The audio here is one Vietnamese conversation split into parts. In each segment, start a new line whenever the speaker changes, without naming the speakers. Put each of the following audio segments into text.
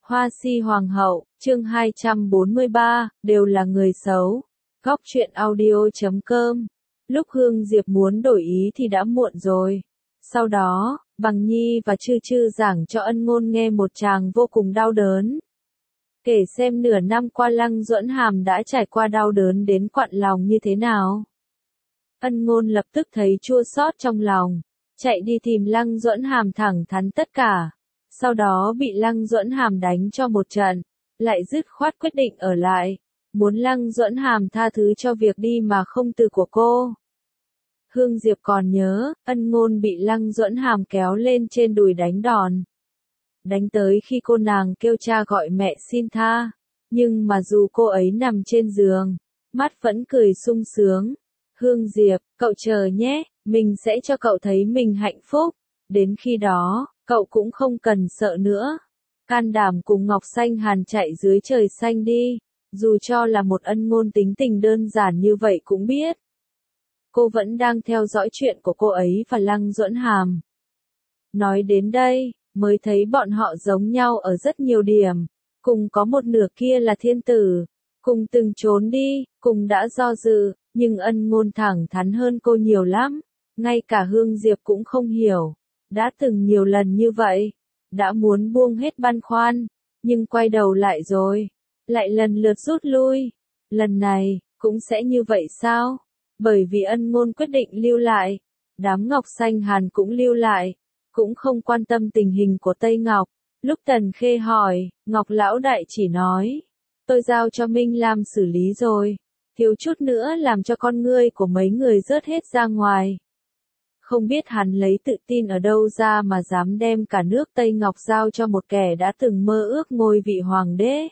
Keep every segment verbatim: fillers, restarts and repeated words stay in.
Hoa si hoàng hậu, chương hai trăm bốn mươi ba, đều là người xấu. Góc truyện audio chấm com. Lúc Hương Diệp muốn đổi ý thì đã muộn rồi. Sau đó, Bằng Nhi và Chư Chư giảng cho Ân Ngôn nghe một tràng vô cùng đau đớn. Kể xem nửa năm qua Lăng Duẫn Hàm đã trải qua đau đớn đến quặn lòng như thế nào. Ân Ngôn lập tức thấy chua xót trong lòng, chạy đi tìm Lăng Duẫn Hàm thẳng thắn tất cả. Sau đó bị Lăng Duẫn Hàm đánh cho một trận, lại dứt khoát quyết định ở lại, muốn Lăng Duẫn Hàm tha thứ cho việc đi mà không từ của cô. Hương Diệp còn nhớ, Ân Ngôn bị Lăng Duẫn Hàm kéo lên trên đùi đánh đòn. Đánh tới khi cô nàng kêu cha gọi mẹ xin tha, nhưng mà dù cô ấy nằm trên giường, mắt vẫn cười sung sướng. Hương Diệp, cậu chờ nhé, mình sẽ cho cậu thấy mình hạnh phúc, đến khi đó, cậu cũng không cần sợ nữa. Can đảm cùng Ngọc Xanh Hàn chạy dưới trời xanh đi, dù cho là một Ân Ngôn tính tình đơn giản như vậy cũng biết. Cô vẫn đang theo dõi chuyện của cô ấy và Lăng Duẫn Hàm. Nói đến đây, mới thấy bọn họ giống nhau ở rất nhiều điểm, cùng có một nửa kia là thiên tử, cùng từng trốn đi, cùng đã do dự, nhưng Ân Ngôn thẳng thắn hơn cô nhiều lắm, ngay cả Hương Diệp cũng không hiểu. Đã từng nhiều lần như vậy, đã muốn buông hết băn khoăn, nhưng quay đầu lại rồi, lại lần lượt rút lui. Lần này, cũng sẽ như vậy sao? Bởi vì Ân Ngôn quyết định lưu lại, đám Ngọc Xanh Hàn cũng lưu lại, cũng không quan tâm tình hình của Tây Ngọc. Lúc Tần Khê hỏi, Ngọc Lão Đại chỉ nói, tôi giao cho Minh Lam xử lý rồi, thiếu chút nữa làm cho con ngươi của mấy người rớt hết ra ngoài. Không biết hắn lấy tự tin ở đâu ra mà dám đem cả nước Tây Ngọc giao cho một kẻ đã từng mơ ước ngôi vị hoàng đế.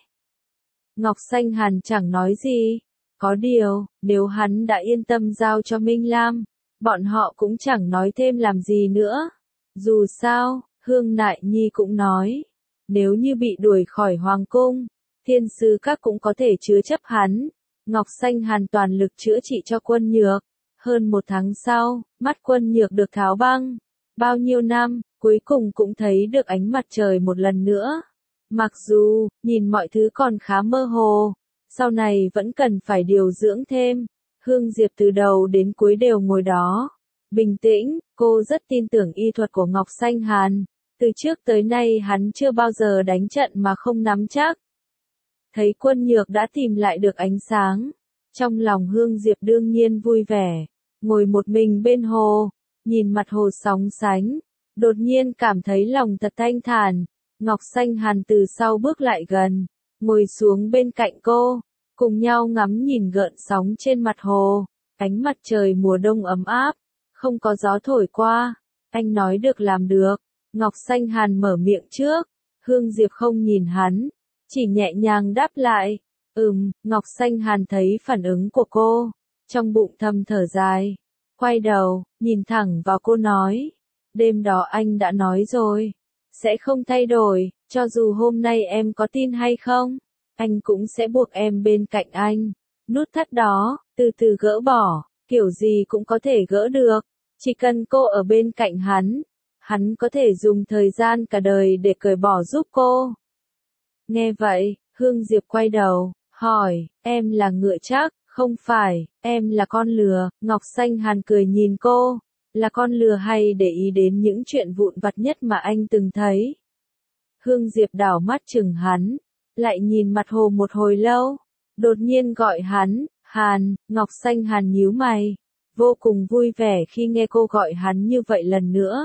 Ngọc Xanh Hàn chẳng nói gì, có điều, nếu hắn đã yên tâm giao cho Minh Lam, bọn họ cũng chẳng nói thêm làm gì nữa. Dù sao, Hương Nại Nhi cũng nói, nếu như bị đuổi khỏi hoàng cung, thiên sứ các cũng có thể chứa chấp hắn. Ngọc Xanh Hàn toàn lực chữa trị cho Quân Nhược. Hơn một tháng sau, mắt Quân Nhược được tháo băng. Bao nhiêu năm, cuối cùng cũng thấy được ánh mặt trời một lần nữa. Mặc dù, nhìn mọi thứ còn khá mơ hồ, sau này vẫn cần phải điều dưỡng thêm. Hương Diệp từ đầu đến cuối đều ngồi đó. Bình tĩnh, cô rất tin tưởng y thuật của Ngọc Xanh Hàn. Từ trước tới nay hắn chưa bao giờ đánh trận mà không nắm chắc. Thấy Quân Nhược đã tìm lại được ánh sáng. Trong lòng Hương Diệp đương nhiên vui vẻ. Ngồi một mình bên hồ, nhìn mặt hồ sóng sánh, đột nhiên cảm thấy lòng thật thanh thản. Ngọc Xanh Hàn từ sau bước lại gần, ngồi xuống bên cạnh cô, cùng nhau ngắm nhìn gợn sóng trên mặt hồ. Ánh mặt trời mùa đông ấm áp, không có gió thổi qua. Anh nói được làm được. Ngọc Xanh Hàn mở miệng trước. Hương Diệp không nhìn hắn, chỉ nhẹ nhàng đáp lại. Ừm, Ngọc Xanh Hàn thấy phản ứng của cô, trong bụng thầm thở dài, quay đầu, nhìn thẳng vào cô nói, đêm đó anh đã nói rồi, sẽ không thay đổi, cho dù hôm nay em có tin hay không, anh cũng sẽ buộc em bên cạnh anh. Nút thắt đó, từ từ gỡ bỏ, kiểu gì cũng có thể gỡ được, chỉ cần cô ở bên cạnh hắn, hắn có thể dùng thời gian cả đời để cởi bỏ giúp cô. Nghe vậy, Hương Diệp quay đầu, hỏi, em là ngựa chắc, không phải, em là con lừa. Ngọc Xanh Hàn cười nhìn cô, là con lừa hay để ý đến những chuyện vụn vặt nhất mà anh từng thấy. Hương Diệp đảo mắt chừng hắn, lại nhìn mặt hồ một hồi lâu, đột nhiên gọi hắn, Hàn. Ngọc Xanh Hàn nhíu mày, vô cùng vui vẻ khi nghe cô gọi hắn như vậy lần nữa.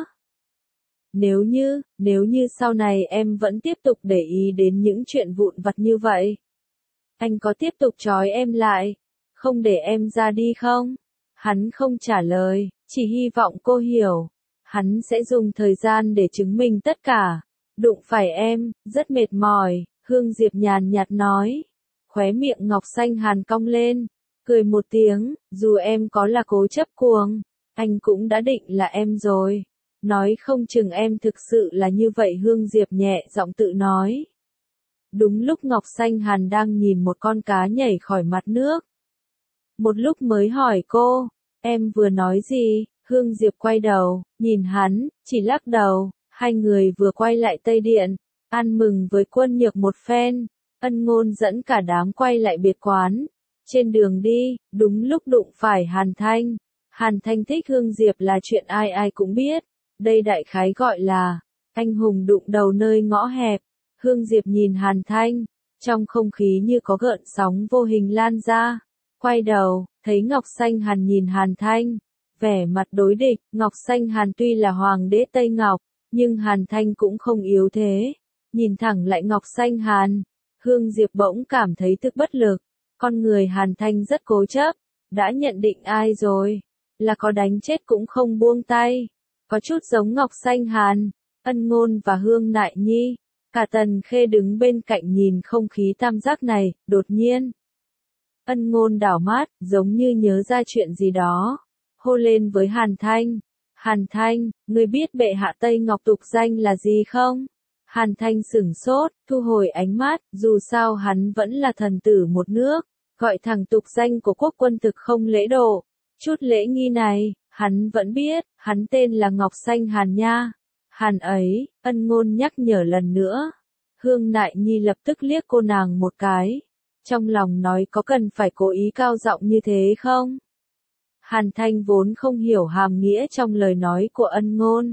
Nếu như, nếu như sau này em vẫn tiếp tục để ý đến những chuyện vụn vặt như vậy, anh có tiếp tục trói em lại, không để em ra đi không? Hắn không trả lời, chỉ hy vọng cô hiểu. Hắn sẽ dùng thời gian để chứng minh tất cả. Đụng phải em, rất mệt mỏi, Hương Diệp nhàn nhạt nói. Khóe miệng Ngọc Xanh Hàn cong lên, cười một tiếng, dù em có là cố chấp cuồng, anh cũng đã định là em rồi. Nói không chừng em thực sự là như vậy. Hương Diệp nhẹ giọng tự nói. Đúng lúc Ngọc Xanh Hàn đang nhìn một con cá nhảy khỏi mặt nước. Một lúc mới hỏi cô, em vừa nói gì? Hương Diệp quay đầu, nhìn hắn, chỉ lắc đầu. Hai người vừa quay lại Tây Điện, Ăn mừng với Quân Nhược một phen, Ân Ngôn dẫn cả đám quay lại biệt quán. Trên đường đi, đúng lúc đụng phải Hàn Thanh. Hàn Thanh thích Hương Diệp là chuyện ai ai cũng biết. Đây đại khái gọi là anh hùng đụng đầu nơi ngõ hẹp. Hương Diệp nhìn Hàn Thanh, trong không khí như có gợn sóng vô hình lan ra. Quay đầu, thấy Ngọc Xanh Hàn nhìn Hàn Thanh, vẻ mặt đối địch. Ngọc Xanh Hàn tuy là hoàng đế Tây Ngọc, nhưng Hàn Thanh cũng không yếu thế. Nhìn thẳng lại Ngọc Xanh Hàn, Hương Diệp bỗng cảm thấy thực bất lực. Con người Hàn Thanh rất cố chấp, đã nhận định ai rồi, là có đánh chết cũng không buông tay. Có chút giống Ngọc Xanh Hàn, Ân Ngôn và Hương Nại Nhi. Cả Tần Khê đứng bên cạnh nhìn không khí tam giác này, đột nhiên. Ân Ngôn đảo mắt, giống như nhớ ra chuyện gì đó. Hô lên với Hàn Thanh. Hàn Thanh, ngươi biết bệ hạ Tây Ngọc tục danh là gì không? Hàn Thanh sửng sốt, thu hồi ánh mắt, dù sao hắn vẫn là thần tử một nước, gọi thẳng tục danh của quốc quân thực không lễ độ. Chút lễ nghi này, hắn vẫn biết, hắn tên là Ngọc Xanh Hàn nha. Hàn ấy, Ân Ngôn nhắc nhở lần nữa. Hương Nại Nhi lập tức liếc cô nàng một cái. Trong lòng nói có cần phải cố ý cao giọng như thế không? Hàn Thanh vốn không hiểu hàm nghĩa trong lời nói của Ân Ngôn.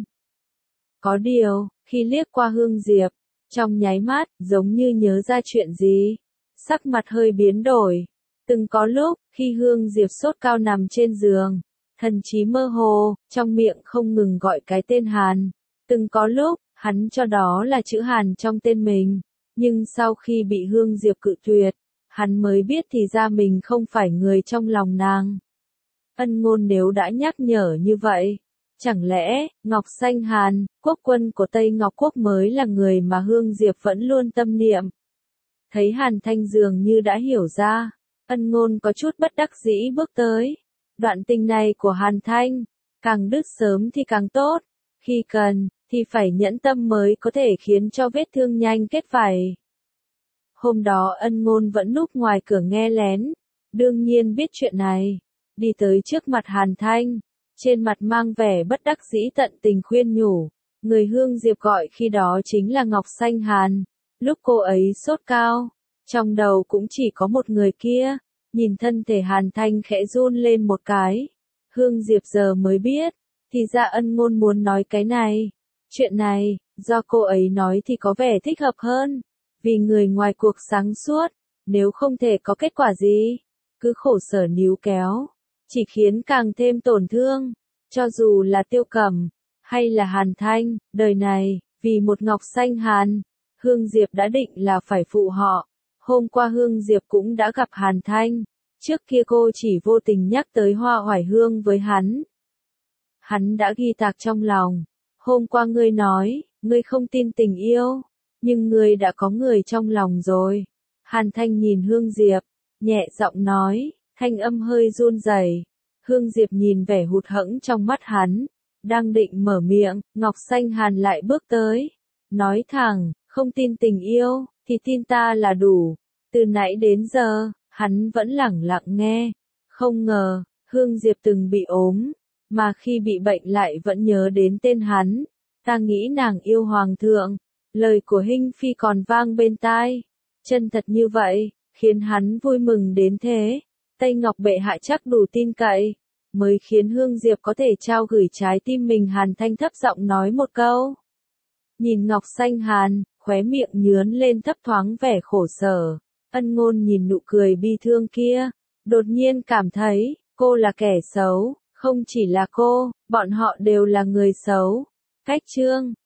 Có điều, khi liếc qua Hương Diệp, trong nháy mắt, giống như nhớ ra chuyện gì. Sắc mặt hơi biến đổi. Từng có lúc, khi Hương Diệp sốt cao nằm trên giường, thần trí mơ hồ, trong miệng không ngừng gọi cái tên Hàn. Từng có lúc, hắn cho đó là chữ Hàn trong tên mình, nhưng sau khi bị Hương Diệp cự tuyệt, hắn mới biết thì ra mình không phải người trong lòng nàng. Ân Ngôn nếu đã nhắc nhở như vậy, chẳng lẽ, Ngọc Xanh Hàn, quốc quân của Tây Ngọc Quốc mới là người mà Hương Diệp vẫn luôn tâm niệm. Thấy Hàn Thanh dường như đã hiểu ra, Ân Ngôn có chút bất đắc dĩ bước tới. Đoạn tình này của Hàn Thanh, càng đứt sớm thì càng tốt, khi cần, thì phải nhẫn tâm mới có thể khiến cho vết thương nhanh kết vảy. Hôm đó Ân Ngôn vẫn núp ngoài cửa nghe lén, đương nhiên biết chuyện này, đi tới trước mặt Hàn Thanh, trên mặt mang vẻ bất đắc dĩ tận tình khuyên nhủ, người Hương Diệp gọi khi đó chính là Ngọc Xanh Hàn, lúc cô ấy sốt cao, trong đầu cũng chỉ có một người kia. Nhìn thân thể Hàn Thanh khẽ run lên một cái, Hương Diệp giờ mới biết, thì ra Ân Ngôn muốn nói cái này. Chuyện này, do cô ấy nói thì có vẻ thích hợp hơn, vì người ngoài cuộc sáng suốt, nếu không thể có kết quả gì, cứ khổ sở níu kéo, chỉ khiến càng thêm tổn thương. Cho dù là Tiêu Cẩm, hay là Hàn Thanh, đời này, vì một Ngọc Xanh Hàn, Hương Diệp đã định là phải phụ họ. Hôm qua Hương Diệp cũng đã gặp Hàn Thanh, trước kia cô chỉ vô tình nhắc tới Hoa Oải Hương với hắn. Hắn đã ghi tạc trong lòng, hôm qua ngươi nói, ngươi không tin tình yêu, nhưng ngươi đã có người trong lòng rồi. Hàn Thanh nhìn Hương Diệp, nhẹ giọng nói, thanh âm hơi run rẩy. Hương Diệp nhìn vẻ hụt hẫng trong mắt hắn, đang định mở miệng, Ngọc Xanh Hàn lại bước tới, nói thẳng, không tin tình yêu, thì tin ta là đủ. Từ nãy đến giờ, hắn vẫn lẳng lặng nghe. Không ngờ, Hương Diệp từng bị ốm, mà khi bị bệnh lại vẫn nhớ đến tên hắn. Ta nghĩ nàng yêu hoàng thượng. Lời của Hinh Phi còn vang bên tai. Chân thật như vậy, khiến hắn vui mừng đến thế. Tây Ngọc bệ hạ chắc đủ tin cậy, mới khiến Hương Diệp có thể trao gửi trái tim mình. Hàn Thanh thấp giọng nói một câu. Nhìn Ngọc Xanh Hàn, khóe miệng nhướn lên thấp thoáng vẻ khổ sở. Ân Ngôn nhìn nụ cười bi thương kia, đột nhiên cảm thấy, cô là kẻ xấu, không chỉ là cô, bọn họ đều là người xấu. Cách chương